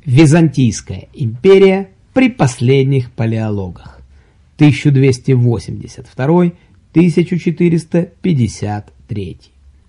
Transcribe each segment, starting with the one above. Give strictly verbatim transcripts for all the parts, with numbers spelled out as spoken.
Византийская империя при последних палеологах тысяча двести восемьдесят второй — тысяча четыреста пятьдесят третий.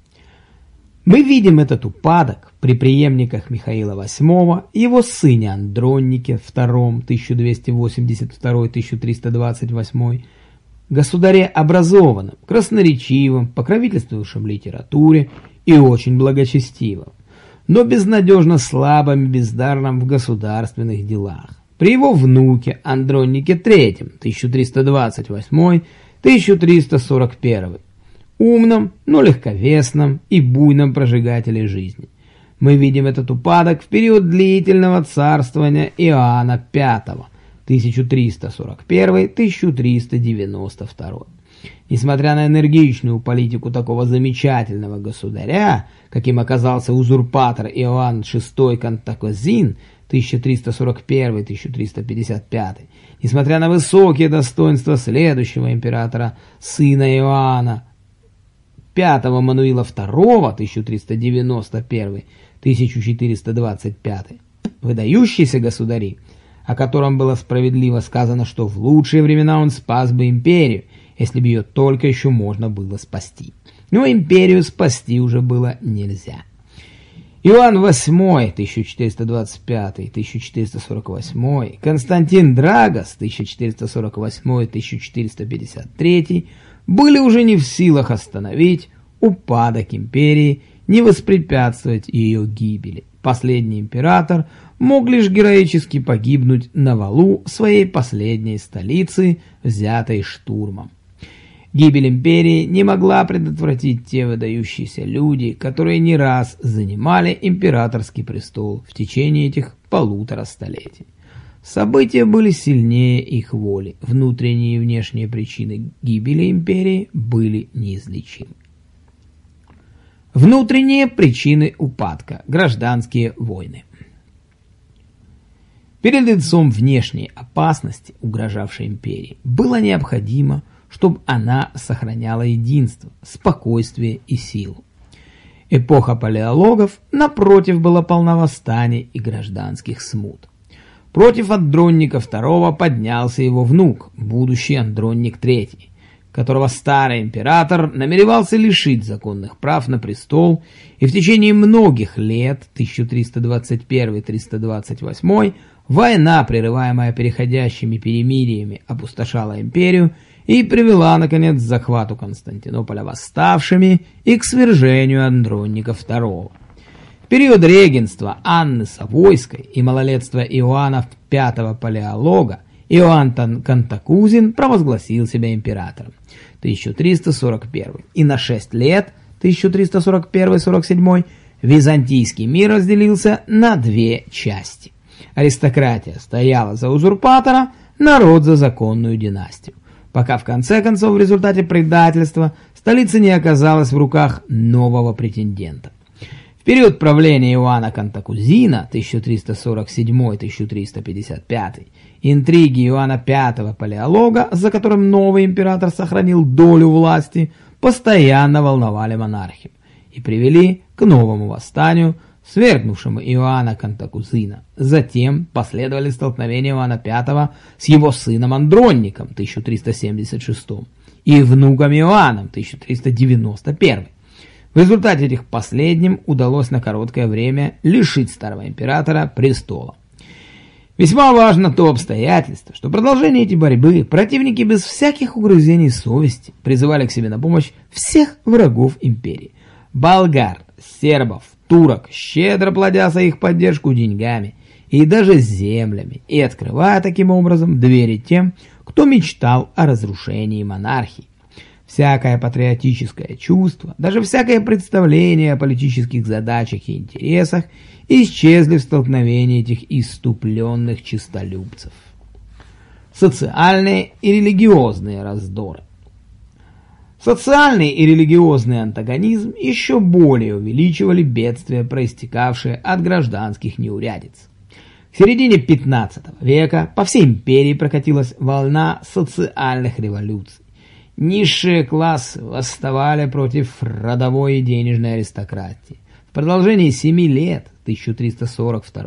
Мы видим этот упадок при преемниках Михаила восьмого, его сыне Андронике втором тысяча двести восемьдесят второй — тысяча триста двадцать восьмой, государе образованном, красноречивом, покровительствующем литературе и очень благочестивом, но безнадежно слабым и бездарным в государственных делах. При его внуке Андронике третьем тысяча триста двадцать восьмой — тысяча триста сорок первый, умном, но легковесном и буйном прожигателе жизни. Мы видим этот упадок в период длительного царствования Иоанна пятого тысяча триста сорок первый — тысяча триста девяносто второй. Несмотря на энергичную политику такого замечательного государя, каким оказался узурпатор Иоанн шестой Кантакузин тысяча триста сорок первый — тысяча триста пятьдесят пятый, несмотря на высокие достоинства следующего императора, сына Иоанна пятого Мануила второго тысяча триста девяносто первый — тысяча четыреста двадцать пятый, выдающиеся государи, о котором было справедливо сказано, что в лучшие времена он спас бы империю, если бы ее только еще можно было спасти. Но империю спасти уже было нельзя. Иоанн восьмой тысяча четыреста двадцать пятый — тысяча четыреста сорок восьмой, Константин Драгос тысяча четыреста сорок восьмой — тысяча четыреста пятьдесят третий были уже не в силах остановить упадок империи, не воспрепятствовать ее гибели. Последний император мог лишь героически погибнуть на валу своей последней столицы, взятой штурмом. Гибель империи не могла предотвратить те выдающиеся люди, которые не раз занимали императорский престол в течение этих полутора столетий. События были сильнее их воли, внутренние и внешние причины гибели империи были неизлечимы. Внутренние причины упадка. Гражданские войны. Перед лицом внешней опасности, угрожавшей империи, было необходимо, чтобы она сохраняла единство, спокойствие и силу. Эпоха палеологов, напротив, была полна восстаний и гражданских смут. Против Андроника второго поднялся его внук, будущий Андроник третий, которого старый император намеревался лишить законных прав на престол, и в течение многих лет, тысяча триста двадцать первый — триста двадцать восьмой, война, прерываемая переходящими перемириями, опустошала империю и привела, наконец, к захвату Константинополя восставшими и к свержению Андроника второго. В период регенства Анны Савойской и малолетства Иоанна пятого палеолога Иоанн Кантакузин провозгласил себя императором тысяча триста сорок первый, и на шесть лет тысяча триста сорок первый — сорок седьмой византийский мир разделился на две части. Аристократия стояла за узурпатора, народ за законную династию, пока в конце концов в результате предательства столица не оказалась в руках нового претендента. В период правления Иоанна Кантакузина тысяча триста сорок седьмой — тысяча триста пятьдесят пятый интриги Иоанна пятого палеолога, за которым новый император сохранил долю власти, постоянно волновали монархию и привели к новому восстанию, свергнувшему Иоанна Кантакузина. Затем последовали столкновения Иоанна пятого с его сыном Андроником тысяча триста семьдесят шестым и внуком Иоанном тысяча триста девяносто первым. В результате этих последним удалось на короткое время лишить старого императора престола. Весьма важно то обстоятельство, что в продолжении этой борьбы противники без всяких угрызений совести призывали к себе на помощь всех врагов империи – болгар, сербов, турок, щедро платя за их поддержку деньгами и даже землями, и открывая таким образом двери тем, кто мечтал о разрушении монархии. Всякое патриотическое чувство, даже всякое представление о политических задачах и интересах исчезли в столкновении этих иступленных честолюбцев. Социальные и религиозные раздоры. Социальный и религиозный антагонизм еще более увеличивали бедствия, проистекавшие от гражданских неурядиц. В середине пятнадцатого века по всей империи прокатилась волна социальных революций. Низшие классы восставали против родовой и денежной аристократии. В продолжении семи лет, тысяча триста сорок второй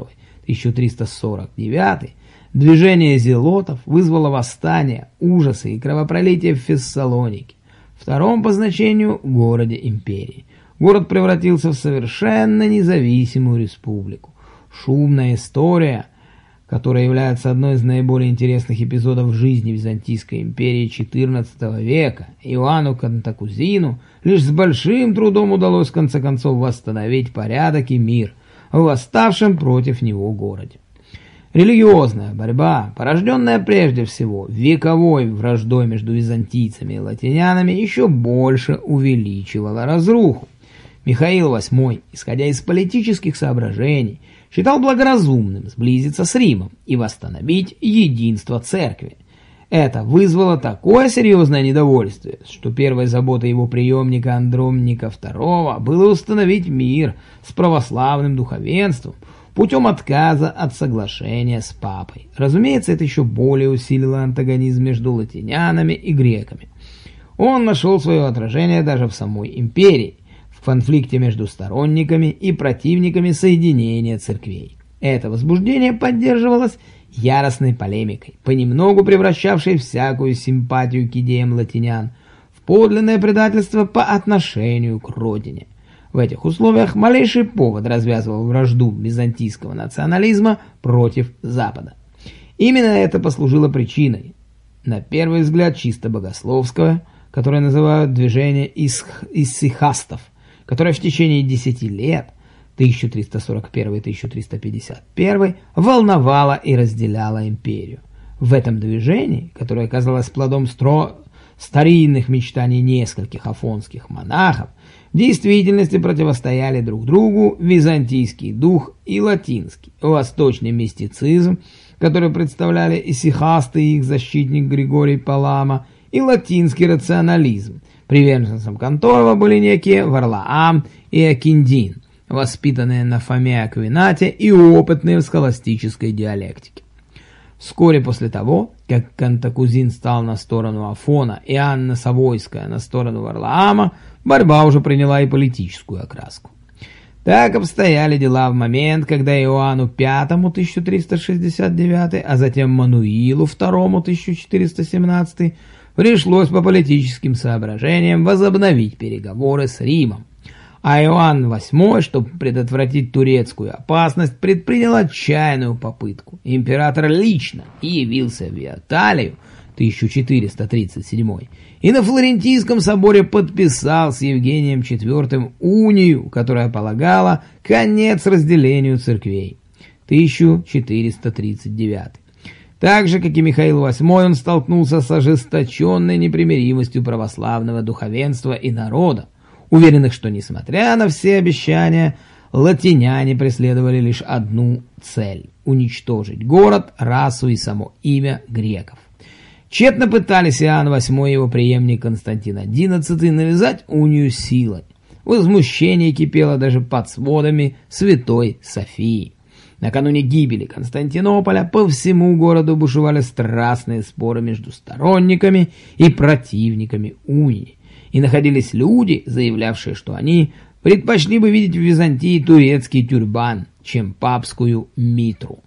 тысяча триста сорок девятый, движение зелотов вызвало восстание, ужасы и кровопролитие в Фессалонике, втором по значению городе империи. Город превратился в совершенно независимую республику. Шумная история, которая является одной из наиболее интересных эпизодов жизни Византийской империи четырнадцатого века, Иоанну Кантакузину лишь с большим трудом удалось в конце концов восстановить порядок и мир в восставшем против него городе. Религиозная борьба, порожденная прежде всего вековой враждой между византийцами и латинянами, еще больше увеличивала разруху. Михаил восьмой, исходя из политических соображений, считал благоразумным сблизиться с Римом и восстановить единство церкви. Это вызвало такое серьезное недовольствие, что первой заботой его преемника Андроника второго было установить мир с православным духовенством путем отказа от соглашения с папой. Разумеется, это еще более усилило антагонизм между латинянами и греками. Он нашел свое отражение даже в самой империи, в конфликте между сторонниками и противниками соединения церквей. Это возбуждение поддерживалось яростной полемикой, понемногу превращавшей всякую симпатию к идеям латинян в подлинное предательство по отношению к родине. В этих условиях малейший повод развязывал вражду византийского национализма против Запада. Именно это послужило причиной, на первый взгляд чисто богословского, которое называют движение иссихастов, которое в течение десяти лет, тысяча триста сорок первый — тысяча триста пятьдесят первый, волновало и разделяло империю. В этом движении, которое оказалось плодом стро... старинных мечтаний нескольких афонских монахов, в действительности противостояли друг другу византийский дух и латинский, восточный мистицизм, который представляли иссихасты и их защитник Григорий Палама, и латинский рационализм. Приверженцем которого были некие Варлаам и Акиндин, воспитанные на Фоме Аквинате и опытные в схоластической диалектике. Вскоре после того, как Кантакузин стал на сторону Афона и Анна Савойская на сторону Варлаама, борьба уже приняла и политическую окраску. Так обстояли дела в момент, когда Иоанну пятому тысяча триста шестьдесят девятый, а затем Мануилу второму тысяча четыреста семнадцатый пришлось по политическим соображениям возобновить переговоры с Римом. А Иоанн восьмой, чтобы предотвратить турецкую опасность, предпринял отчаянную попытку. Император лично явился в Виаталию тысяча четыреста тридцать седьмой и на Флорентийском соборе подписал с Евгением четвёртым унию, которая полагала конец разделению церквей. тысяча четыреста тридцать девятый. Так же, как и Михаил восьмой, он столкнулся с ожесточенной непримиримостью православного духовенства и народа, уверенных, что, несмотря на все обещания, латиняне преследовали лишь одну цель – уничтожить город, расу и само имя греков. Тщетно пытались Иоанн восьмой и его преемник Константин одиннадцатый навязать унию силой. Возмущение кипело даже под сводами Святой Софии. Накануне гибели Константинополя по всему городу бушевали страстные споры между сторонниками и противниками унии. И находились люди, заявлявшие, что они предпочли бы видеть в Византии турецкий тюрбан, чем папскую митру.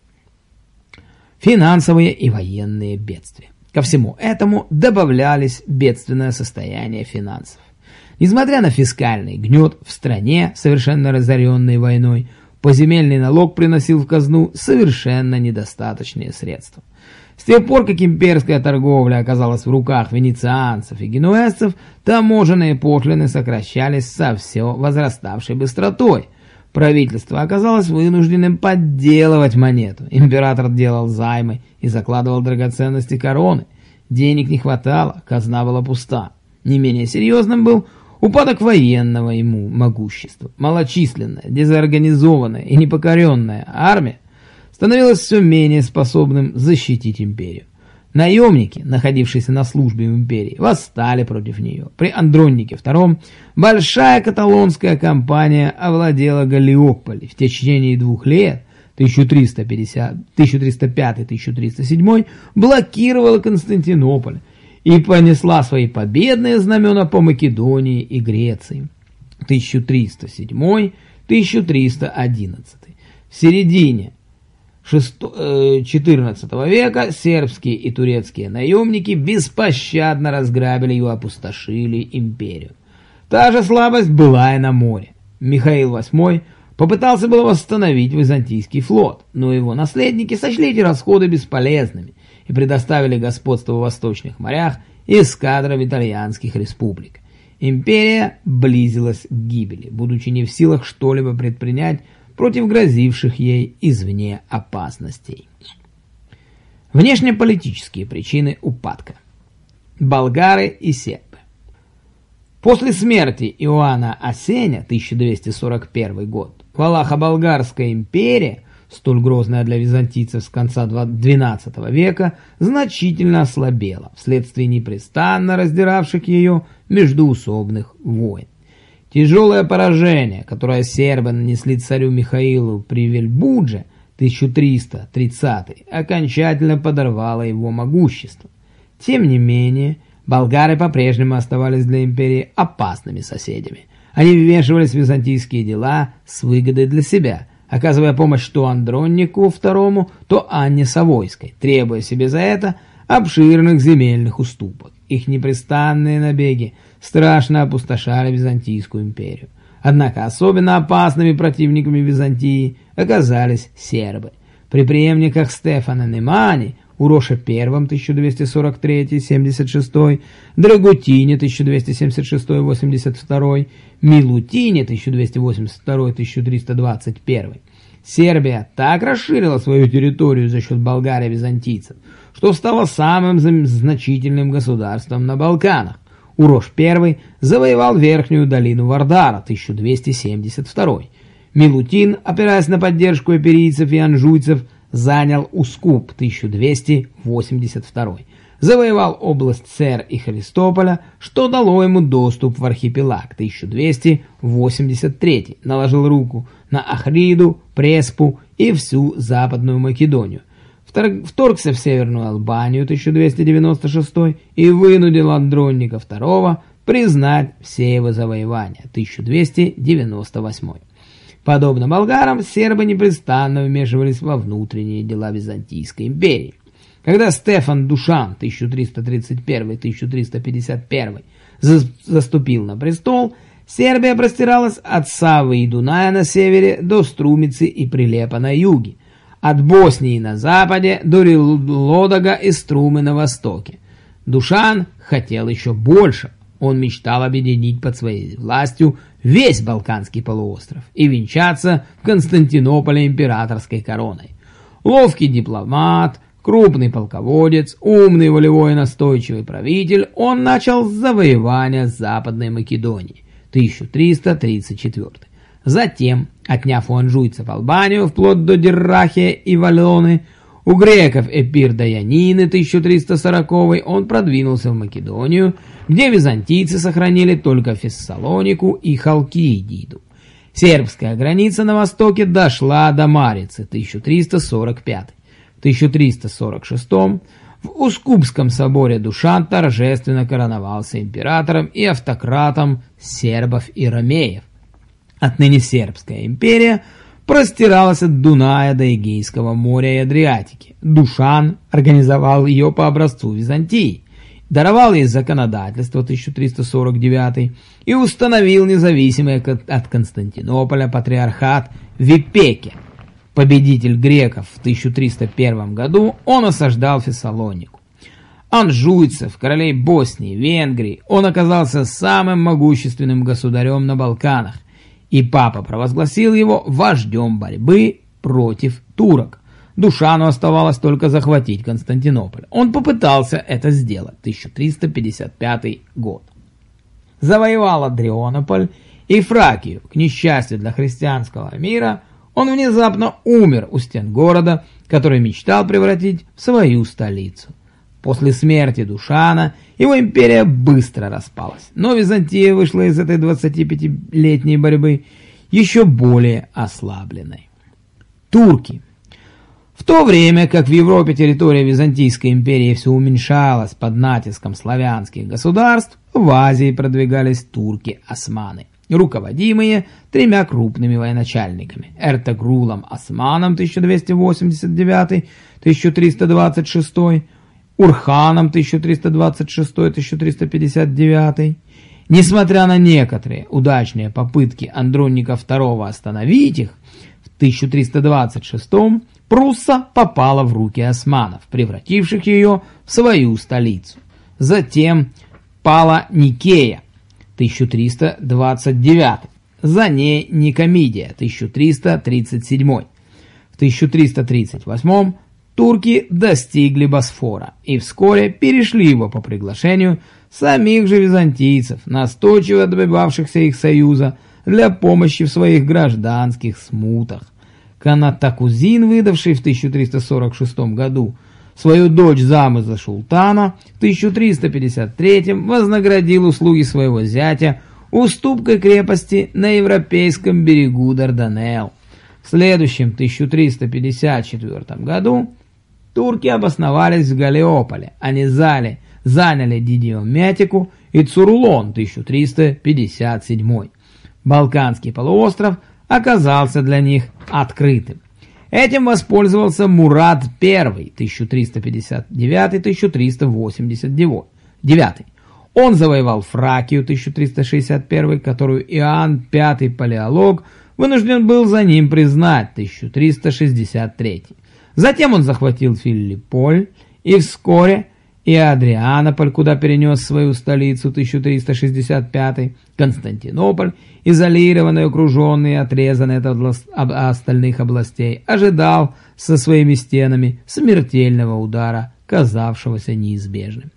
Финансовые и военные бедствия. Ко всему этому добавлялись бедственное состояние финансов. Несмотря на фискальный гнет в стране, совершенно разоренной войной, поземельный налог приносил в казну совершенно недостаточные средства. С тех пор, как имперская торговля оказалась в руках венецианцев и генуэзцев, таможенные пошлины сокращались со все возраставшей быстротой. Правительство оказалось вынужденным подделывать монету. Император делал займы и закладывал драгоценности короны. Денег не хватало, казна была пуста. Не менее серьезным был упадок военного ему могущества. Малочисленная, дезорганизованная и непокоренная армия становилась все менее способным защитить империю. Наемники, находившиеся на службе в империи, восстали против нее. При Андронике втором большая каталонская компания овладела Галлиополи. В течение двух лет, тысяча триста пятый — тысяча триста седьмой, блокировала Константинополь и понесла свои победные знамена по Македонии и Греции. тысяча триста седьмой — тысяча триста одиннадцатый. В середине четырнадцатого века сербские и турецкие наемники беспощадно разграбили и опустошили империю. Та же слабость была и на море. Михаил восьмой попытался было восстановить византийский флот, но его наследники сочли эти расходы бесполезными и предоставили господство в восточных морях эскадрам итальянских республик. Империя близилась к гибели, будучи не в силах что-либо предпринять против грозивших ей извне опасностей. Внешнеполитические причины упадка. Болгары и сербы. После смерти Иоанна Осеня, тысяча двести сорок первый год, Валахо-Болгарская империя, столь грозная для византийцев с конца двенадцатого века, значительно ослабела вследствие непрестанно раздиравших ее междоусобных войн. Тяжелое поражение, которое сербы нанесли царю Михаилу при Вельбудже тысяча триста тридцатый, окончательно подорвало его могущество. Тем не менее, болгары по-прежнему оставались для империи опасными соседями. Они вмешивались в византийские дела с выгодой для себя, оказывая помощь то Андронику второму, то Анне Савойской, требуя себе за это обширных земельных уступок. Их непрестанные набеги страшно опустошали Византийскую империю. Однако особенно опасными противниками Византии оказались сербы. При преемниках Стефана Немани, Уроше I тысяча двести сорок третий — семьдесят шестой, Драгутине тысяча двести семьдесят шестой — восемьдесят второй, Милутине тысяча двести восемьдесят второй — тысяча триста двадцать первый. Сербия так расширила свою территорию за счет болгар и византийцев, что стала самым значительным государством на Балканах. Урош I завоевал верхнюю долину Вардара, тысяча двести семьдесят второй. Милутин, опираясь на поддержку эперийцев и анжуйцев, занял Ускуп, тысяча двести восемьдесят второй. Завоевал область Цер и Христополя, что дало ему доступ в архипелаг, тысяча двести восемьдесят третий. Наложил руку на Ахриду, Преспу и всю Западную Македонию. Вторгся в Северную Албанию, тысяча двести девяносто шестой, и вынудил Андроника второго признать все его завоевания, тысяча двести девяносто восьмой. Подобно болгарам, сербы непрестанно вмешивались во внутренние дела Византийской империи. Когда Стефан Душан тысяча триста тридцать первый — тысяча триста пятьдесят первый за заступил на престол, Сербия простиралась от Савы и Дуная на севере до Струмицы и Прилепа на юге, от Боснии на западе до Лодога и Струмы на востоке. Душан хотел еще больше. Он мечтал объединить под своей властью весь Балканский полуостров и венчаться в Константинополе императорской короной. Ловкий дипломат, крупный полководец, умный, волевой и настойчивый правитель, он начал с завоевания Западной Македонии, тысяча триста тридцать четвёртый. Затем, отняв у анжуйцев Албанию вплоть до Диррахия и Валоны, у греков Эпир до Янины, тысяча триста сороковый, он продвинулся в Македонию, где византийцы сохранили только Фессалонику и Халкидиду. Сербская граница на востоке дошла до Марицы, тысяча триста сорок пятый. В тысяча триста сорок шестом в Ускупском соборе Душан торжественно короновался императором и автократом сербов и ромеев. Отныне Сербская империя простиралась от Дуная до Эгейского моря и Адриатики. Душан организовал ее по образцу Византии, даровал ей законодательство, тысяча триста сорок девятый, и установил независимый от Константинополя патриархат в Ипеке. Победитель греков в тысяча триста первом году, он осаждал Фессалонику. Анжуйцев, королей Боснии, Венгрии, он оказался самым могущественным государем на Балканах, и папа провозгласил его вождем борьбы против турок. Душану оставалось только захватить Константинополь. Он попытался это сделать, тысяча триста пятьдесят пятый год. Завоевал Адрианополь и Фракию. К несчастью для христианского мира, он внезапно умер у стен города, который мечтал превратить в свою столицу. После смерти Душана его империя быстро распалась, но Византия вышла из этой двадцатипятилетней борьбы еще более ослабленной. Турки. В то время как в Европе территория Византийской империи все уменьшалась под натиском славянских государств, в Азии продвигались турки-османы. руководимые тремя крупными военачальниками – Эртегрулом Османом тысяча двести восемьдесят девятый — тысяча триста двадцать шестой, Урханом тысяча триста двадцать шестой — тысяча триста пятьдесят девятый. Несмотря на некоторые удачные попытки Андроника второго остановить их, в тысяча триста двадцать шестом Прусса попала в руки османов, превративших ее в свою столицу. Затем пала Никея, тысяча триста двадцать девятый, за ней Никомидия, тысяча триста тридцать седьмой. В тысяча триста тридцать восьмом турки достигли Босфора и вскоре перешли его по приглашению самих же византийцев, настойчиво добивавшихся их союза для помощи в своих гражданских смутах. Канатакузин, выдавший в тысяча триста сорок шестом году свою дочь замуж за султана, в тысяча триста пятьдесят третьем вознаградил услуги своего зятя уступкой крепости на европейском берегу Дарданелл. В следующем тысяча триста пятьдесят четвёртом году турки обосновались в Галиополе, они заняли, заняли Дидиомятику и Цурулон, тысяча триста пятьдесят седьмой. Балканский полуостров оказался для них открытым. Этим воспользовался Мурад I, тысяча триста пятьдесят девятый — тысяча триста восемьдесят девятый. Он завоевал Фракию, тысяча триста шестьдесят первый, которую Иоанн Пятый Палеолог вынужден был за ним признать, тысяча триста шестьдесят третий. Затем он захватил Филипполь и вскоре и Адрианополь, куда перенес свою столицу, тысяча триста шестьдесят пятый, Константинополь, изолированный, окруженный и отрезанный от област... об... остальных областей, ожидал со своими стенами смертельного удара, казавшегося неизбежным.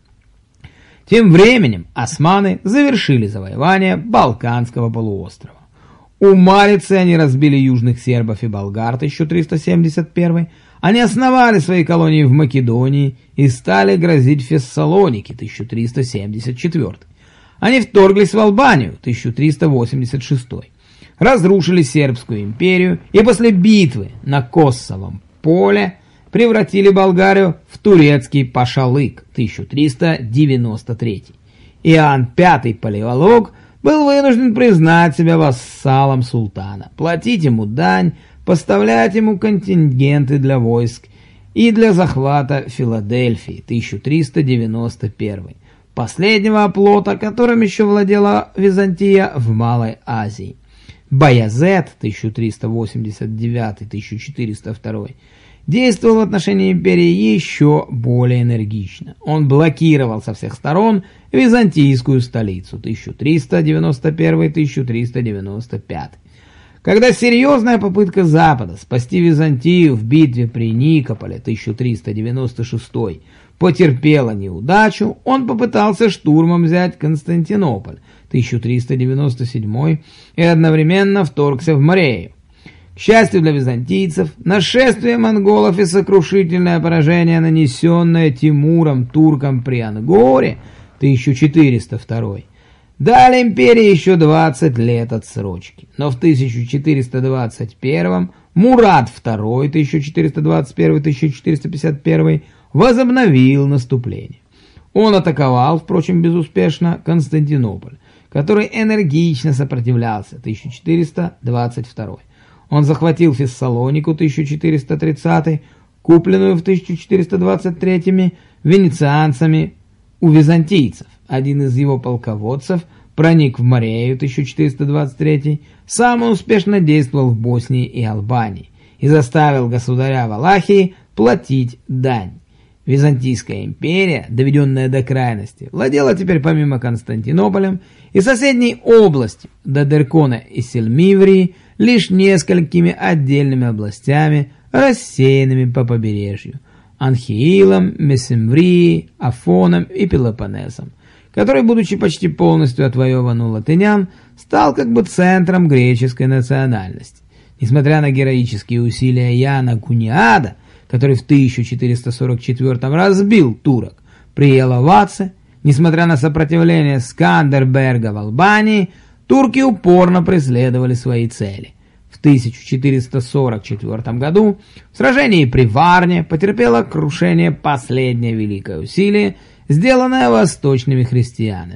Тем временем османы завершили завоевание Балканского полуострова. У Марицы они разбили южных сербов и болгар, тысяча триста семьдесят первый, они основали свои колонии в Македонии и стали грозить Фессалоники, тысяча триста семьдесят четвёртый. Они вторглись в Албанию, тысяча триста восемьдесят шестой, разрушили Сербскую империю и после битвы на Коссовом поле превратили Болгарию в турецкий Пашалык, тысяча триста девяносто третий. Иоанн Пятый Палеолог был вынужден признать себя вассалом султана, платить ему дань, поставлять ему контингенты для войск и для захвата Филадельфии, тысяча триста девяносто первый, последнего оплота, которым еще владела Византия в Малой Азии. Баязет, тысяча триста восемьдесят девятый — тысяча четыреста второй, действовал в отношении империи еще более энергично. Он блокировал со всех сторон византийскую столицу, тысяча триста девяносто первый — тысяча триста девяносто пятый. Когда серьезная попытка Запада спасти Византию в битве при Никополе, тысяча триста девяносто шестой, потерпела неудачу, он попытался штурмом взять Константинополь, тысяча триста девяносто седьмой, и одновременно вторгся в Морею. К счастью для византийцев, нашествие монголов и сокрушительное поражение, нанесенное Тимуром туркам при Ангоре, тысяча четыреста второй, дали империи еще двадцать лет отсрочки. Но в тысяча четыреста двадцать первом Мурад второй, тысяча четыреста двадцать первый — тысяча четыреста пятьдесят первый, возобновил наступление. Он атаковал, впрочем, безуспешно, Константинополь, который энергично сопротивлялся, тысяча четыреста двадцать второй. Он захватил Фессалонику, тысяча четыреста тридцатый, купленную в тысяча четыреста двадцать третьем венецианцами у византийцев. Один из его полководцев проник в Морею, тысяча четыреста двадцать третий, сам он успешно действовал в Боснии и Албании и заставил государя Валахии платить дань. Византийская империя, доведенная до крайности, владела теперь помимо Константинополем и соседней областью Додеркона и Сельмиврии лишь несколькими отдельными областями, рассеянными по побережью – Анхиилом, Месемврией, Афоном и Пелопоннесом, который, будучи почти полностью отвоеван у латынян, стал как бы центром греческой национальности. Несмотря на героические усилия Яна Куниада, который в тысяча четыреста сорок четвёртом разбил турок при Яловаце, несмотря на сопротивление Скандерберга в Албании, турки упорно преследовали свои цели. В тысяча четыреста сорок четвёртом году в сражении при Варне потерпело крушение последнее великое усилие, сделанное восточными христианами.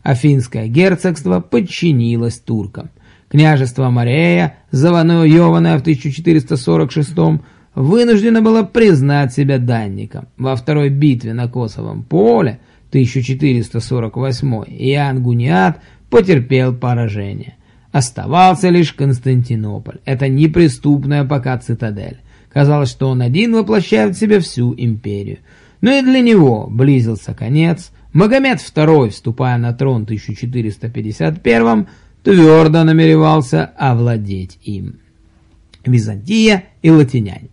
Афинское герцогство подчинилось туркам. Княжество Морея, завоеванное в тысяча четыреста сорок шестом, вынуждено было признать себя данником. Во второй битве на Косовом поле тысяча четыреста сорок восьмой Иоанн Гуниат потерпел поражение. Оставался лишь Константинополь. Это неприступная пока цитадель. Казалось, что он один воплощает в себе всю империю. Но и для него близился конец. Магомед второй, вступая на трон в тысяча четыреста пятьдесят первом, твердо намеревался овладеть им. Византия и латиняне.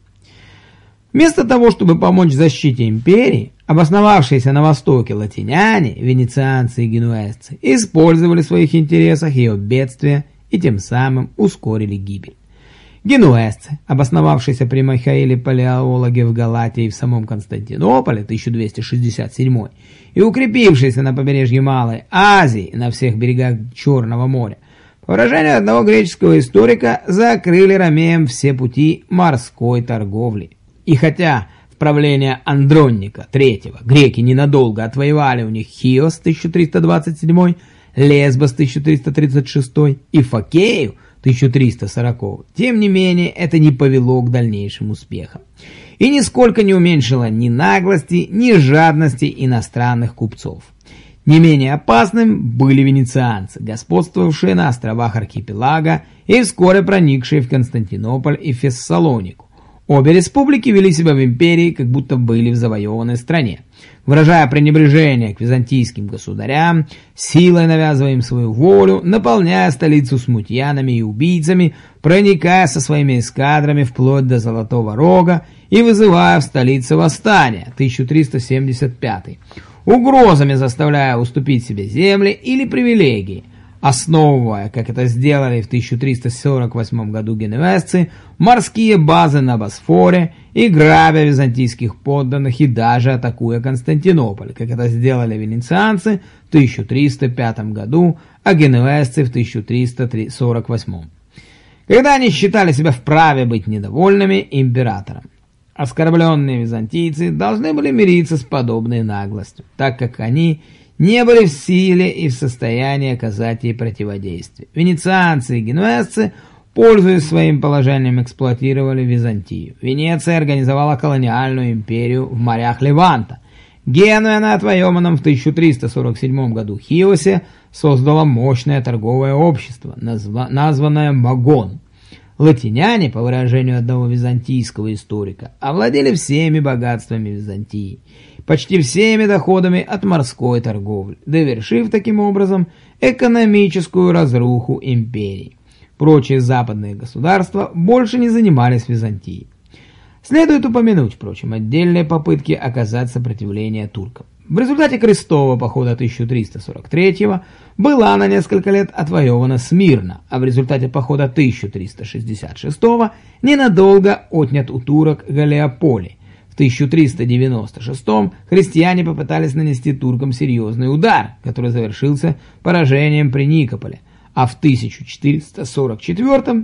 Вместо того, чтобы помочь защите империи, обосновавшиеся на востоке латиняне, венецианцы и генуэзцы, использовали в своих интересах ее бедствия и тем самым ускорили гибель. Генуэзцы, обосновавшиеся при Михаиле Палеологе в Галатии и в самом Константинополе тысяча двести шестьдесят седьмой и укрепившиеся на побережье Малой Азии и на всех берегах Черного моря, по выражению одного греческого историка, закрыли ромеям все пути морской торговли. И хотя в правление Андроника третьего греки ненадолго отвоевали у них Хиос тысяча триста двадцать седьмой, Лесбос тысяча триста тридцать шестой и Фокею тысяча триста сороковой, тем не менее это не повело к дальнейшим успехам и нисколько не уменьшило ни наглости, ни жадности иностранных купцов. Не менее опасным были венецианцы, господствовавшие на островах архипелага и вскоре проникшие в Константинополь и Фессалонику. Обе республики вели себя в империи, как будто были в завоеванной стране, выражая пренебрежение к византийским государям, силой навязывая им свою волю, наполняя столицу смутьянами и убийцами, проникая со своими эскадрами вплоть до Золотого Рога и вызывая в столице восстание тысяча триста семьдесят пятый, угрозами заставляя уступить себе земли или привилегии, основывая, как это сделали в тысяча триста сорок восьмом году генуэзцы, морские базы на Босфоре и грабя византийских подданных и даже атакуя Константинополь, как это сделали венецианцы в тысяча триста пятом году, а генуэзцы в тысяча триста сорок восьмом, когда они считали себя вправе быть недовольными императором. Оскорбленные византийцы должны были мириться с подобной наглостью, так как они не были в силе и в состоянии оказать ей противодействие. Венецианцы и генуэзцы, пользуясь своим положением, эксплуатировали Византию. Венеция организовала колониальную империю в морях Леванта. Генуя на отвоеванном в тысяча триста сорок седьмом году Хиосе создала мощное торговое общество, назва названное Магон. Латиняне, по выражению одного византийского историка, овладели всеми богатствами Византии, почти всеми доходами от морской торговли, довершив таким образом экономическую разруху империи. Прочие западные государства больше не занимались Византией. Следует упомянуть, впрочем, отдельные попытки оказать сопротивление туркам. В результате крестового похода тысяча триста сорок третьего была на несколько лет отвоевана Смирна, а в результате похода тысяча триста шестьдесят шестого ненадолго отнят у турок Галлиополий. В тысяча триста девяносто шестом христиане попытались нанести туркам серьезный удар, который завершился поражением при Никополе, а в тысяча четыреста сорок четвёртом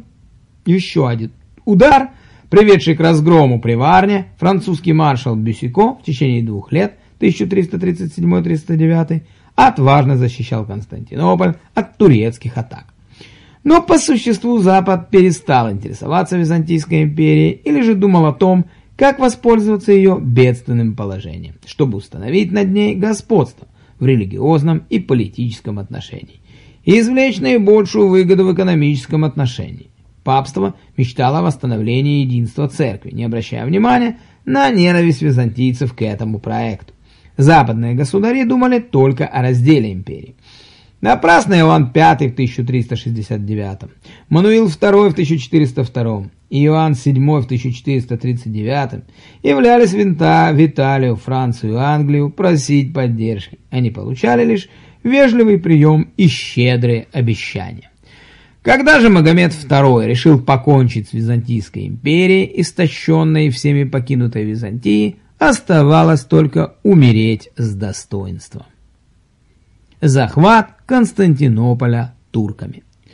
еще один удар, приведший к разгрому при Варне, французский маршал Бюсико в течение двух лет тысяча триста тридцать седьмой — триста девятый отважно защищал Константинополь от турецких атак. Но по существу Запад перестал интересоваться Византийской империей или же думал о том, как воспользоваться ее бедственным положением, чтобы установить над ней господство в религиозном и политическом отношении и извлечь наибольшую выгоду в экономическом отношении. Папство мечтало о восстановлении единства церкви, не обращая внимания на ненависть византийцев к этому проекту. Западные государи думали только о разделе империи. Напрасно Иоанн Пятый в тысяча триста шестьдесят девятом, Мануил Второй в тысяча четыреста втором и Иоанн Седьмой в тысяча четыреста тридцать девятом являлись винта в Италию, Францию и Англию просить поддержки. Они получали лишь вежливый прием и щедрые обещания. Когда же Магомед Второй решил покончить с Византийской империей, истощенной всеми покинутой Византией, оставалось только умереть с достоинством. Захват Константинополя турками. В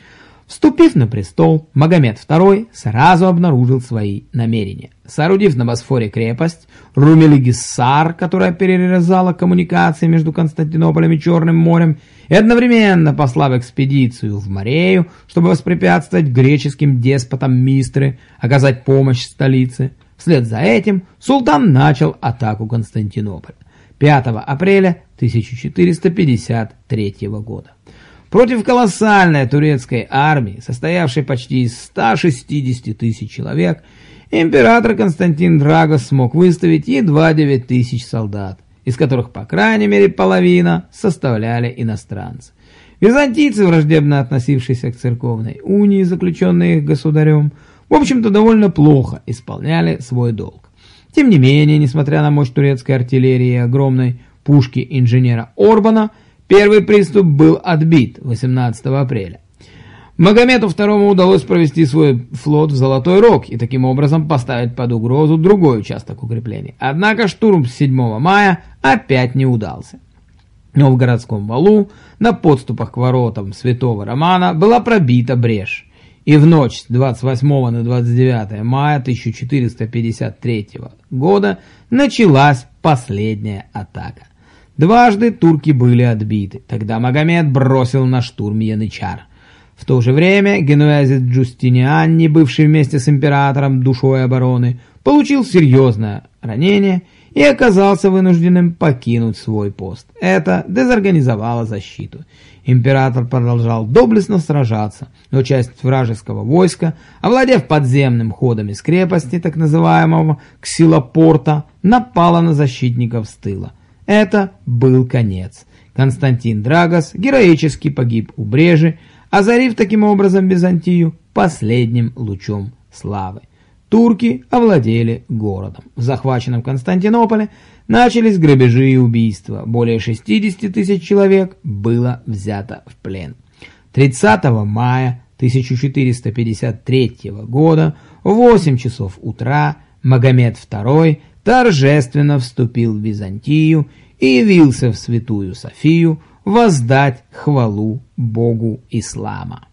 Вступив на престол, Магомед второй сразу обнаружил свои намерения. Соорудив на Босфоре крепость Румелигиссар, которая перерезала коммуникации между Константинополем и Черным морем, и одновременно послав экспедицию в Морею, чтобы воспрепятствовать греческим деспотам Мистры оказать помощь столице, вслед за этим султан начал атаку Константинополя пятого апреля тысяча четыреста пятьдесят третьего года. Против колоссальной турецкой армии, состоявшей почти из ста шестидесяти тысяч человек, император Константин Драгос смог выставить едва девять тысяч солдат, из которых по крайней мере половина составляли иностранцы. Византийцы, враждебно относившиеся к церковной унии, заключенной их государем, в общем-то довольно плохо исполняли свой долг. Тем не менее, несмотря на мощь турецкой артиллерии и огромной пушки инженера Орбана, первый приступ был отбит восемнадцатого апреля. Магомету второму удалось провести свой флот в Золотой Рог и таким образом поставить под угрозу другой участок укреплений. Однако штурм с седьмого мая опять не удался. Но в городском валу на подступах к воротам Святого Романа была пробита брешь. И в ночь с двадцать восьмого на двадцать девятое мая тысяча четыреста пятьдесят третьего года началась последняя атака. Дважды турки были отбиты. Тогда Магомед бросил на штурм янычар. В то же время генуэзец Джустиниани, бывший вместе с императором душой обороны, получил серьезное ранение и оказался вынужденным покинуть свой пост. Это дезорганизовало защиту. Император продолжал доблестно сражаться, но часть вражеского войска, овладев подземным ходом из крепости, так называемого Ксилопорта, напала на защитников с тыла. Это был конец. Константин Драгос героически погиб у Брежи, озарив таким образом Византию последним лучом славы. Турки овладели городом. В захваченном Константинополе начались грабежи и убийства. Более шестидесяти тысяч человек было взято в плен. тридцатого мая тысяча четыреста пятьдесят третьего года в восемь часов утра Магомед второй торжественно вступил в Византию и явился в Святую Софию воздать хвалу Богу Ислама.